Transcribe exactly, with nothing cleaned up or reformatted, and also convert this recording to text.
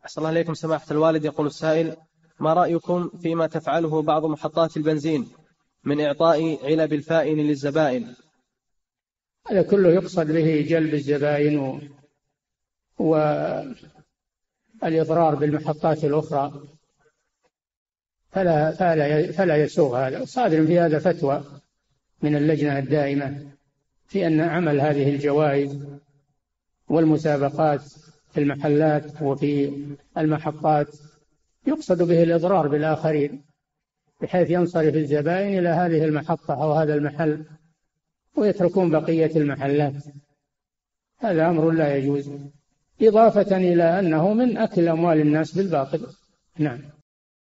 أحسن الله إليكم سماحة الوالد. يقول السائل: ما رأيكم فيما تفعله بعض محطات البنزين من إعطاء علب الفائن للزبائن؟ هذا كله يقصد به جلب الزبائن والإضرار بالمحطات الأخرى، فلا, فلا, فلا يسوغ هذا. صادر في هذا فتوى من اللجنة الدائمة في أن عمل هذه الجوائز والمسابقات في المحلات وفي المحطات يقصد به الإضرار بالآخرين، بحيث ينصرف الزبائن إلى هذه المحطة أو هذا المحل ويتركون بقية المحلات. هذا أمر لا يجوز، إضافة إلى أنه من أكل أموال الناس بالباطل. نعم.